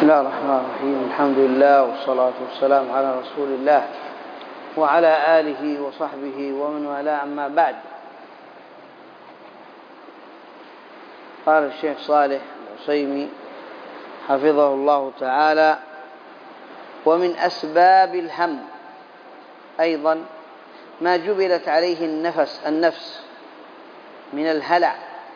بسم الله الرحمن الرحيم. الحمد لله والصلاة والسلام على رسول الله وعلى آله وصحبه ومن والاه، أما بعد. قال الشيخ صالح العثيمين حفظه الله تعالى: ومن أسباب الهم أيضا ما جبلت عليه النفس من الهلع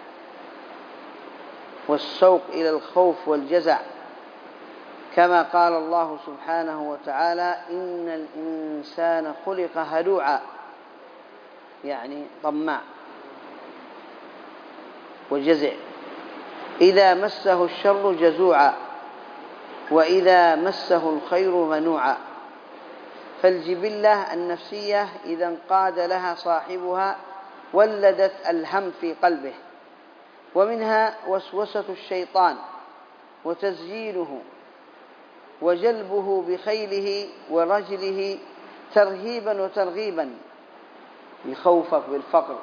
والسوق إلى الخوف والجزع، كما قال الله سبحانه وتعالى: إن الإنسان خلق هلوعا، يعني طماع وجزع، إذا مسه الشر جزوعا وإذا مسه الخير منوعا. فالجبلة النفسية إذا انقاد لها صاحبها ولدت الهم في قلبه، ومنها وسوسة الشيطان وتزيينه وجلبه بخيله ورجله ترهيبا وترغيبا، يخوفك بالفقر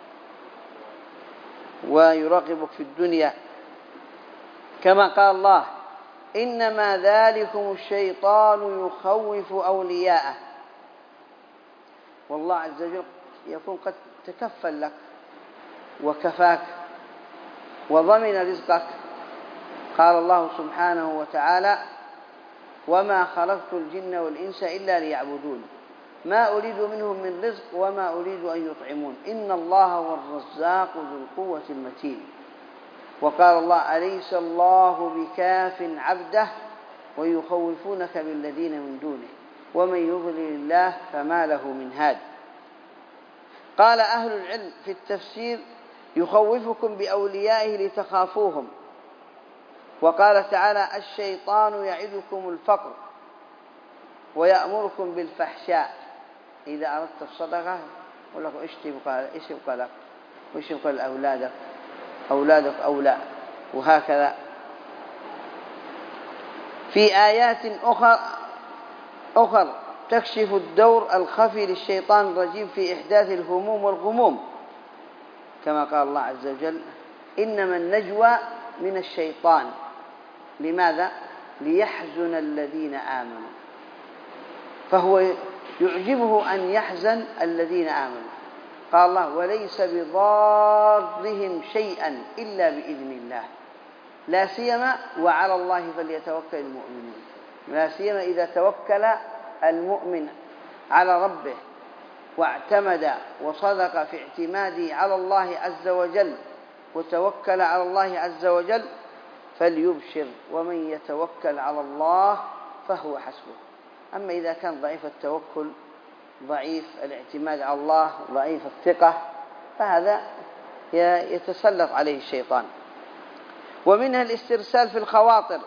ويرغبك في الدنيا، كما قال الله: إنما ذلكم الشيطان يخوف أولياءه. والله عز وجل يكون قد تكفل لك وكفاك وضمن رزقك. قال الله سبحانه وتعالى: وما خلقت الجن والإنس إلا ليعبدون ما أريد منهم من رزق وما أريد أن يطعمون إن الله هو الرزاق ذو القوة المتين. وقال الله: أليس الله بكاف عبده ويخوفونك بالذين من دونه ومن يضلل الله فما له من هاد. قال أهل العلم في التفسير: يخوفكم بأوليائه لتخافوهم. وقال تعالى: الشيطان يعدكم الفقر ويأمركم بالفحشاء. إذا أردت الصدقة يقول لك إيش يبقى لك وإيش يبقى لأولادك، أولادك أولى، وهكذا. في آيات أخر تكشف الدور الخفي للشيطان الرجيم في إحداث الهموم والغموم، كما قال الله عز وجل: إنما النجوى من الشيطان. لماذا؟ ليحزن الذين آمنوا. فهو يعجبه أن يحزن الذين آمنوا. قال الله: وليس بضارهم شيئا إلا بإذن الله، لا سيما وعلى الله فليتوكل المؤمنون. لا سيما إذا توكل المؤمن على ربه واعتمد وصدق في اعتماده على الله عز وجل وتوكل على الله عز وجل، فليبشر، ومن يتوكل على الله فهو حسبه. أما إذا كان ضعيف التوكل، ضعيف الاعتماد على الله، ضعيف الثقة، فهذا يتسلط عليه الشيطان. ومنها الاسترسال في الخواطر،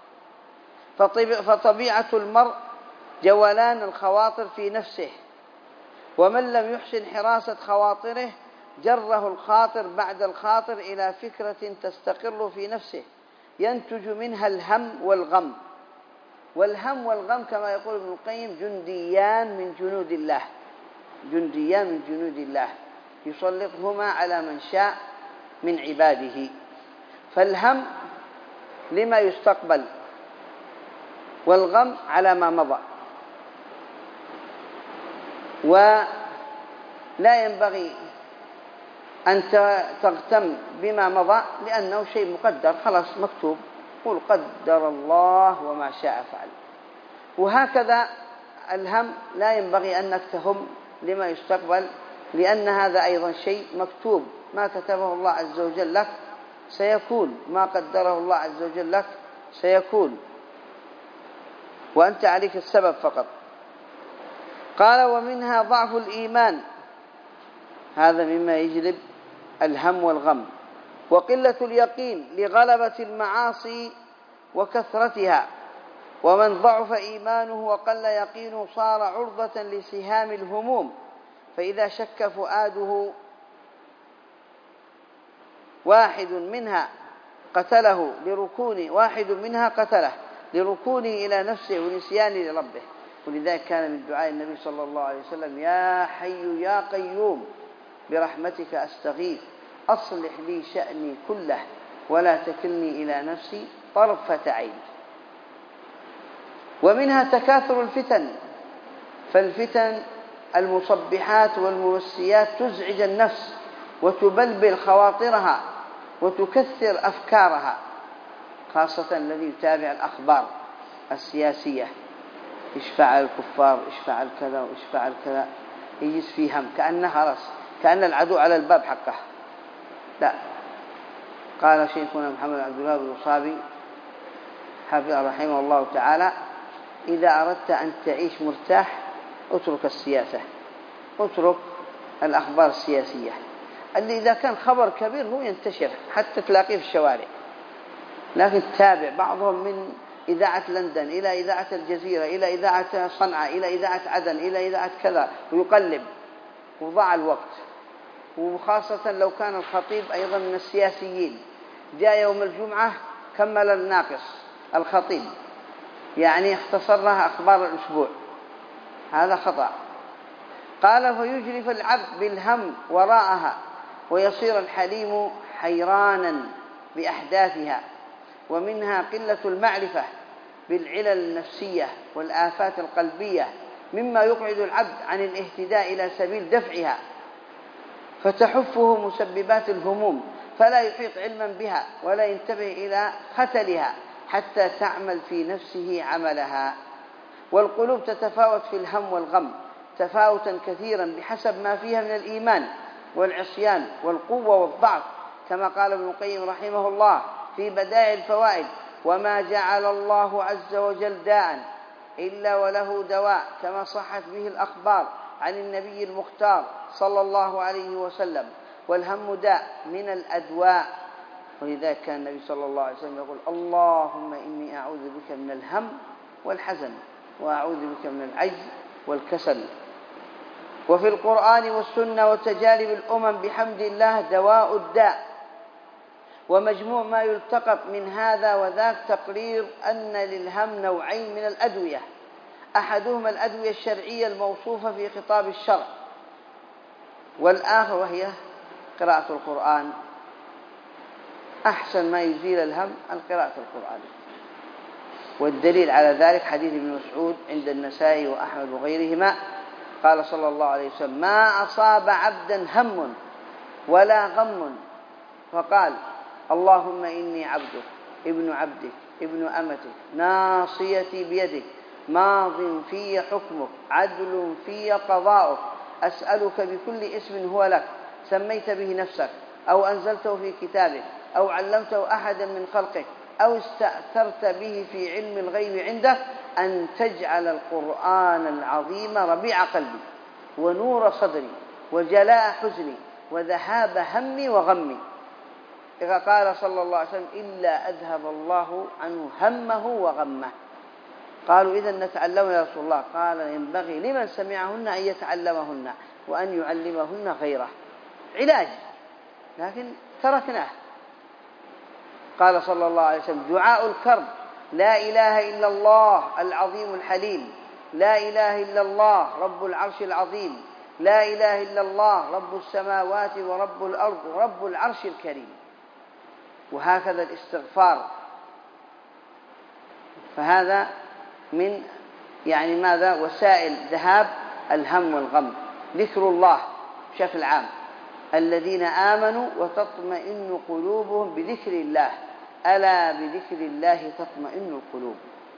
فطبيعة المرء جولان الخواطر في نفسه، ومن لم يحسن حراسة خواطره جره الخاطر بعد الخاطر إلى فكرة تستقر في نفسه ينتج منها الهم والغم. والهم والغم كما يقول ابن القيم جنديان من جنود الله، جنديان من جنود الله يسلطهما على من شاء من عباده. فالهم لما يستقبل، والغم على ما مضى. ولا ينبغي أن تغتم بما مضى، لأنه شيء مقدر، خلاص مكتوب، قل قدر الله وما شاء فعل. وهكذا الهم لا ينبغي أنك تهم لما يستقبل، لأن هذا أيضا شيء مكتوب، ما كتبه الله عز وجل لك سيكون، ما قدره الله عز وجل لك سيكون، وأنت عليك السبب فقط. قال: ومنها ضعف الإيمان، هذا مما يجلب الهم والغم، وقلة اليقين لغلبة المعاصي وكثرتها. ومن ضعف إيمانه وقل يقينه صار عرضة لسهام الهموم، فإذا شك فؤاده واحد منها قتله لركونه إلى نفسه ونسيانه لربه. ولذلك كان من دعاء النبي صلى الله عليه وسلم: يا حي يا قيوم برحمتك أستغيث أصلح لي شأني كله ولا تكلني إلى نفسي طرفة عين. ومنها تكاثر الفتن، فالفتن المصبحات والموسيات تزعج النفس وتبلبل خواطرها وتكثر أفكارها، خاصة الذي يتابع الأخبار السياسية، إيش فعل الكفار، إيش فعل كذا وإيش فعل كذا، يجلس فيه هم كأنه خلاص كأن العدو على الباب حقه. لا، قال شيخنا محمد عبد الوهاب الوصابي حفظه رحمه الله تعالى: إذا أردت أن تعيش مرتاح اترك السياسة، اترك الأخبار السياسية، اللي إذا كان خبر كبير هو ينتشر حتى تلاقيه في الشوارع، لكن تابع بعضهم من إذاعة لندن إلى إذاعة الجزيرة إلى إذاعة صنعاء إلى إذاعة عدن إلى إذاعة كذا، ويقلب وضاع الوقت. وخاصة لو كان الخطيب أيضا من السياسيين، جاء يوم الجمعة كمل الناقص الخطيب، يعني اختصرها أخبار الأسبوع، هذا خطأ. قال: فيجرف العبد بالهم وراءها ويصير الحليم حيرانا بأحداثها، ومنها قلة المعرفة بالعلل النفسية والآفات القلبية، مما يقعد العبد عن الاهتداء إلى سبيل دفعها، فتحفه مسببات الهموم فلا يحيط علما بها ولا ينتبه إلى ختلها حتى تعمل في نفسه عملها. والقلوب تتفاوت في الهم والغم تفاوتا كثيرا بحسب ما فيها من الإيمان والعصيان والقوة والضعف، كما قال ابن القيم رحمه الله في بدائع الفوائد: وما جعل الله عز وجل داء إلا وله دواء، كما صحت به الأخبار عن النبي المختار صلى الله عليه وسلم. والهم داء من الأدواء، ولذلك كان النبي صلى الله عليه وسلم يقول: اللهم إني أعوذ بك من الهم والحزن وأعوذ بك من العجز والكسل. وفي القرآن والسنة وتجارب الأمم بحمد الله دواء الداء. ومجموع ما يلتقط من هذا وذاك تقرير أن للهم نوعين من الأدوية: أحدهما الأدوية الشرعية الموصوفة في خطاب الشرع، والآخر وهي قراءة القرآن. أحسن ما يزيل الهم القراءة القرآن، والدليل على ذلك حديث ابن مسعود عند النسائي وأحمد وغيرهما، قال صلى الله عليه وسلم: ما أصاب عبدا هم ولا غم فقال: اللهم إني عبدك ابن عبدك ابن أمتك ناصيتي بيدك ماض في حكمك عدل في قضاؤك، أسألك بكل اسم هو لك سميت به نفسك أو أنزلته في كتابك أو علمته أحدا من خلقك أو استأثرت به في علم الغيب عندك أن تجعل القرآن العظيم ربيع قلبي ونور صدري وجلاء حزني وذهاب همي وغمي. إذا قال صلى الله عليه وسلم: إلا أذهب الله عنه همه وغمه. قالوا: إذن نتعلم يا رسول الله؟ قال: ينبغي لمن سمعهن أن يتعلمهن وأن يعلمهن غيره، علاج، لكن تركناه. قال صلى الله عليه وسلم: دعاء الكرب: لا إله إلا الله العظيم الحليم، لا إله إلا الله رب العرش العظيم، لا إله إلا الله رب السماوات ورب الأرض ورب العرش الكريم. وهكذا الاستغفار، فهذا من ماذا؟ وسائل ذهاب الهم والغم. ذكر الله بشكل عام: الذين آمنوا وتطمئن قلوبهم بذكر الله، ألا بذكر الله تطمئن القلوب.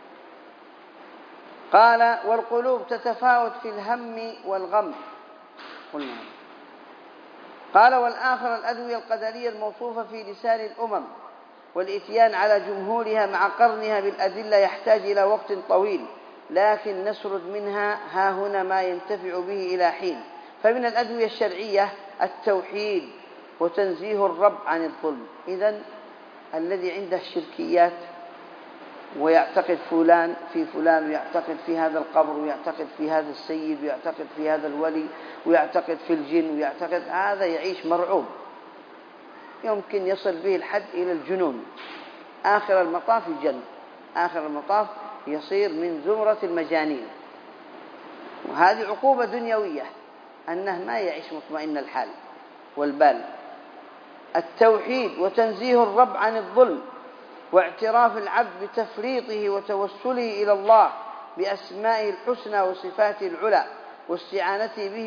قال: والقلوب تتفاوت في الهم والغم. قلنا. قال: والآخر الأدوية القدرية الموصوفة في لسان الأمم، والإتيان على جمهورها مع قرنها بالأدلة يحتاج إلى وقت طويل، لكن نسرد منها ها هنا ما ينتفع به إلى حين. فمن الأدوية الشرعية التوحيد وتنزيه الرب عن الظلم. إذن الذي عنده شركيات ويعتقد فلان في فلان، ويعتقد في هذا القبر، ويعتقد في هذا السيد، ويعتقد في هذا الولي، ويعتقد في الجن، ويعتقد، هذا يعيش مرعوب، يمكن يصل به الحد إلى الجنون، آخر المطاف الجن، آخر المطاف يصير من زمرة المجانين. وهذه عقوبة دنيوية، أنه ما يعيش مطمئن الحال والبال. التوحيد وتنزيه الرب عن الظلم، واعتراف العبد بتفريطه وتوسله إلى الله بأسمائه الحسنى وصفاته العلى واستعانته به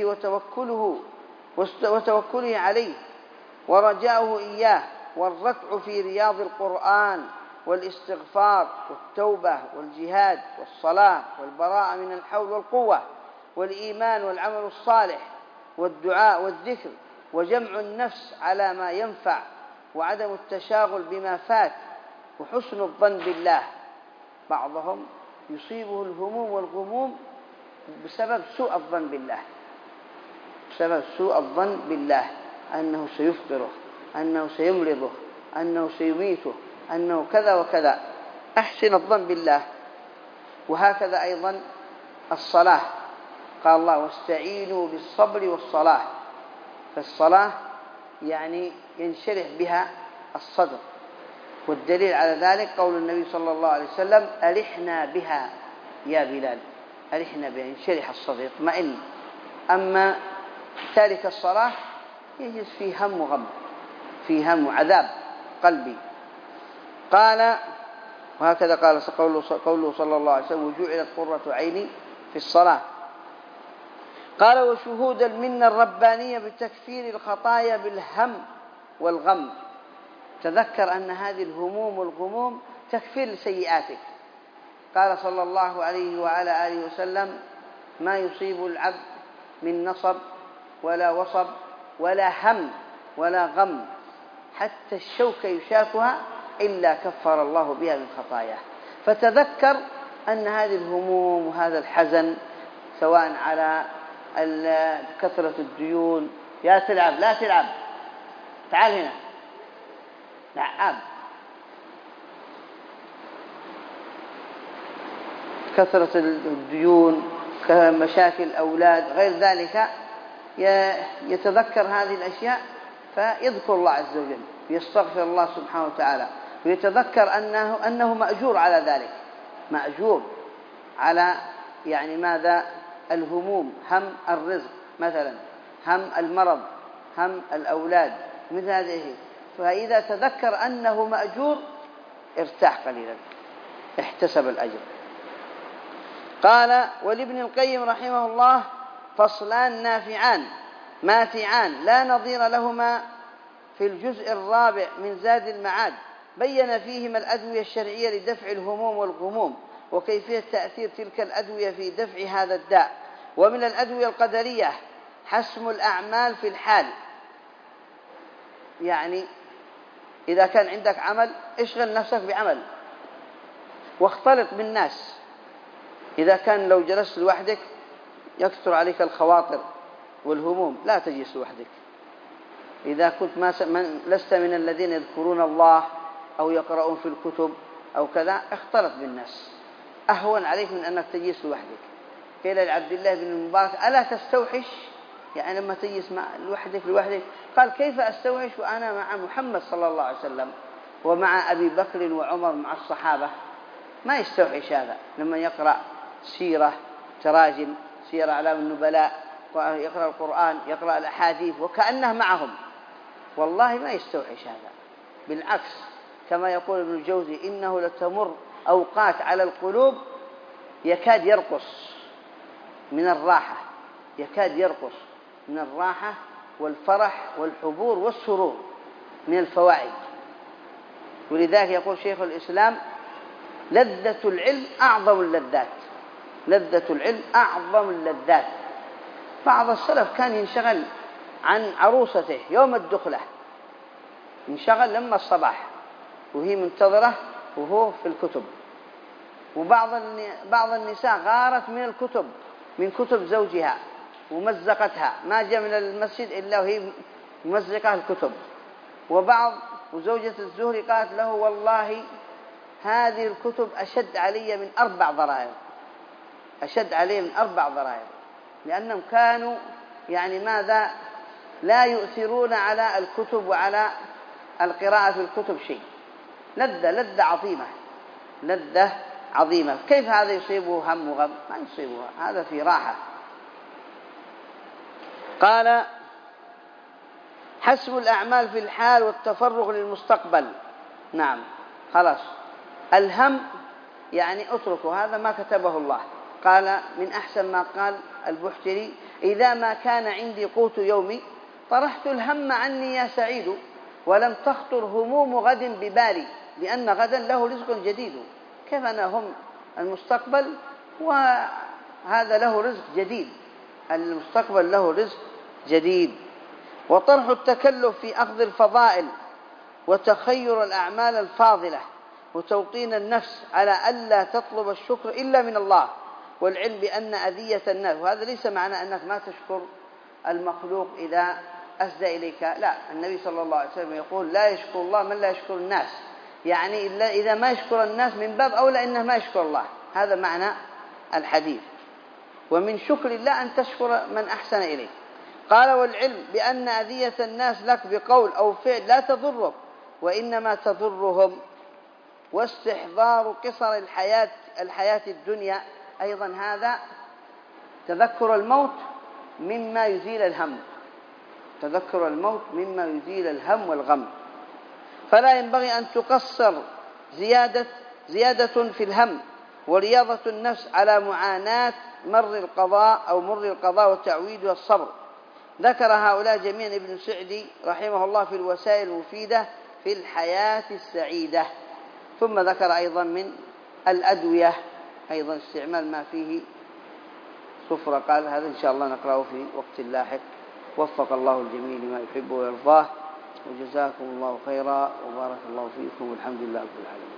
وتوكله عليه ورجاؤه إياه، والركع في رياض القرآن والاستغفار والتوبة والجهاد والصلاة والبراءة من الحول والقوة والإيمان والعمل الصالح والدعاء والذكر وجمع النفس على ما ينفع وعدم التشاغل بما فات وحسن الظن بالله. بعضهم يصيبه الهموم والغموم بسبب سوء الظن بالله، بسبب سوء الظن بالله، أنه سيفطره، أنه سيمرضه، أنه سيميته، أنه كذا وكذا. أحسن الظن بالله. وهكذا أيضا الصلاة، قال الله واستعينوا بالصبر والصلاة، فالصلاة يعني ينشرح بها الصدر، والدليل على ذلك قول النبي صلى الله عليه وسلم ألحنا بها يا بلال، ألحنا بها، ينشرح الصدر يطمئن. أما تارك الصلاة يجلس فيه هم وغم، فيه هم وعذاب قلبي. قال وهكذا قال قوله صلى الله عليه وسلم وجعلت قرة عيني في الصلاة. قال وشهود المنة الربانية بتكفير الخطايا بالهم والغم. تذكر أن هذه الهموم والغموم تكفير لسيئاتك. قال صلى الله عليه وعلى آله وسلم ما يصيب العبد من نصب ولا وصب ولا هم ولا غم حتى الشوكة يشاكها إلا كفر الله بها من خطاياه. فتذكر أن هذه الهموم وهذا الحزن سواء على كثرة الديون، يا تلعب لا تلعب، تعال هنا لعاب، كثرة الديون، مشاكل الأولاد، غير ذلك، يتذكر هذه الأشياء فيذكر الله عز وجل، يستغفر الله سبحانه وتعالى، ويتذكر أنه مأجور على ذلك، مأجور على يعني ماذا؟ الهموم، هم الرزق مثلا، هم المرض، هم الأولاد، مثل هذه. فإذا تذكر أنه مأجور ارتاح قليلا، احتسب الأجر. قال ولابن القيم رحمه الله فصلان نافعان ماتعان لا نظير لهما في الجزء الرابع من زاد المعاد، بين فيهما الأدوية الشرعية لدفع الهموم والغموم وكيفية تأثير تلك الأدوية في دفع هذا الداء. ومن الأدوية القدرية حسم الأعمال في الحال، يعني إذا كان عندك عمل اشغل نفسك بعمل واختلط بالناس. إذا كان لو جلست لوحدك يكثر عليك الخواطر والهموم، لا تجلس لوحدك. إذا كنت لست من الذين يذكرون الله أو يقرؤون في الكتب أو كذا، اختلط بالناس، أهون عليك من أنك تجلس لوحدك. قيل لعبد الله بن المبارك ألا تستوحش، يعني لما تجلس لوحدك، قال كيف أستوحش وأنا مع محمد صلى الله عليه وسلم ومع أبي بكر وعمر مع الصحابة؟ ما يستوحش هذا. لما يقرأ سيرة، تراجم، سيرة أعلام النبلاء، يقرأ القرآن، يقرأ الأحاديث وكأنه معهم، والله ما يستوحش هذا. بالعكس، كما يقول ابن الجوزي إنه لتمر أوقات على القلوب يكاد يرقص من الراحة، يكاد يرقص من الراحة والفرح والحبور والسرور من الفوائد. ولذلك يقول شيخ الإسلام لذة العلم أعظم اللذات، لذة العلم أعظم اللذات. بعض السلف كان ينشغل عن عروسته يوم الدخلة، ينشغل لما الصباح وهي منتظرة وهو في الكتب. وبعض النساء غارت من الكتب، من كتب زوجها ومزقتها، ما جاء من المسجد إلا وهي ممزقة الكتب. وزوجة الزهري قالت له والله هذه الكتب أشد علي من 4 ضرائب، أشد علي من 4 ضرائب، لأنهم كانوا يعني ماذا لا يؤثرون على الكتب وعلى القراءة في الكتب شيء. لذة عظيمة، لذة عظيمة. كيف هذا يصيبه هم وغم؟ ما يصيبه، هذا في راحة. قال حسب الأعمال في الحال والتفرغ للمستقبل. نعم، خلاص، الهم يعني اتركه، هذا ما كتبه الله، قال من أحسن ما قال البحتري: إذا ما كان عندي قوت يومي طرحت الهم عني يا سعيد، ولم تخطر هموم غد ببالي، لأن غدا له رزق جديد. كيف أنا هم المستقبل وهذا له رزق جديد، المستقبل له رزق جديد. وطرح التكلف في أخذ الفضائل وتخير الأعمال الفاضلة وتوطين النفس على ألا تطلب الشكر إلا من الله، والعلم بأن أذية الناس، وهذا ليس معنى أنك ما تشكر المخلوق إذا أسدى إليك، لا، النبي صلى الله عليه وسلم يقول: لا يشكر الله من لا يشكر الناس، يعني إذا ما يشكر الناس من باب أولى إنه ما يشكر الله، هذا معنى الحديث. ومن شكر الله أن تشكر من أحسن إليك. قال: والعلم بأن أذية الناس لك بقول أو فعل لا تضرك وإنما تضرهم. واستحضار قصر الحياة الدنيا، أيضا هذا تذكر الموت مما يزيل الهم، تذكر الموت مما يزيل الهم والغم. فلا ينبغي أن تقصر زيادة في الهم ورياضة النفس على معاناة مر القضاء والتعويد والصبر. ذكر هؤلاء جميعا ابن سعدي رحمه الله في الوسائل المفيدة في الحياة السعيدة. ثم ذكر أيضا من الأدوية أيضا استعمال ما فيه صفرة، قال هذا إن شاء الله نقرأه في وقت لاحق. وفق الله الجميع لما يحب ويرضاه، وجزاكم الله خيرا، وبارك الله فيكم، والحمد لله رب العالمين.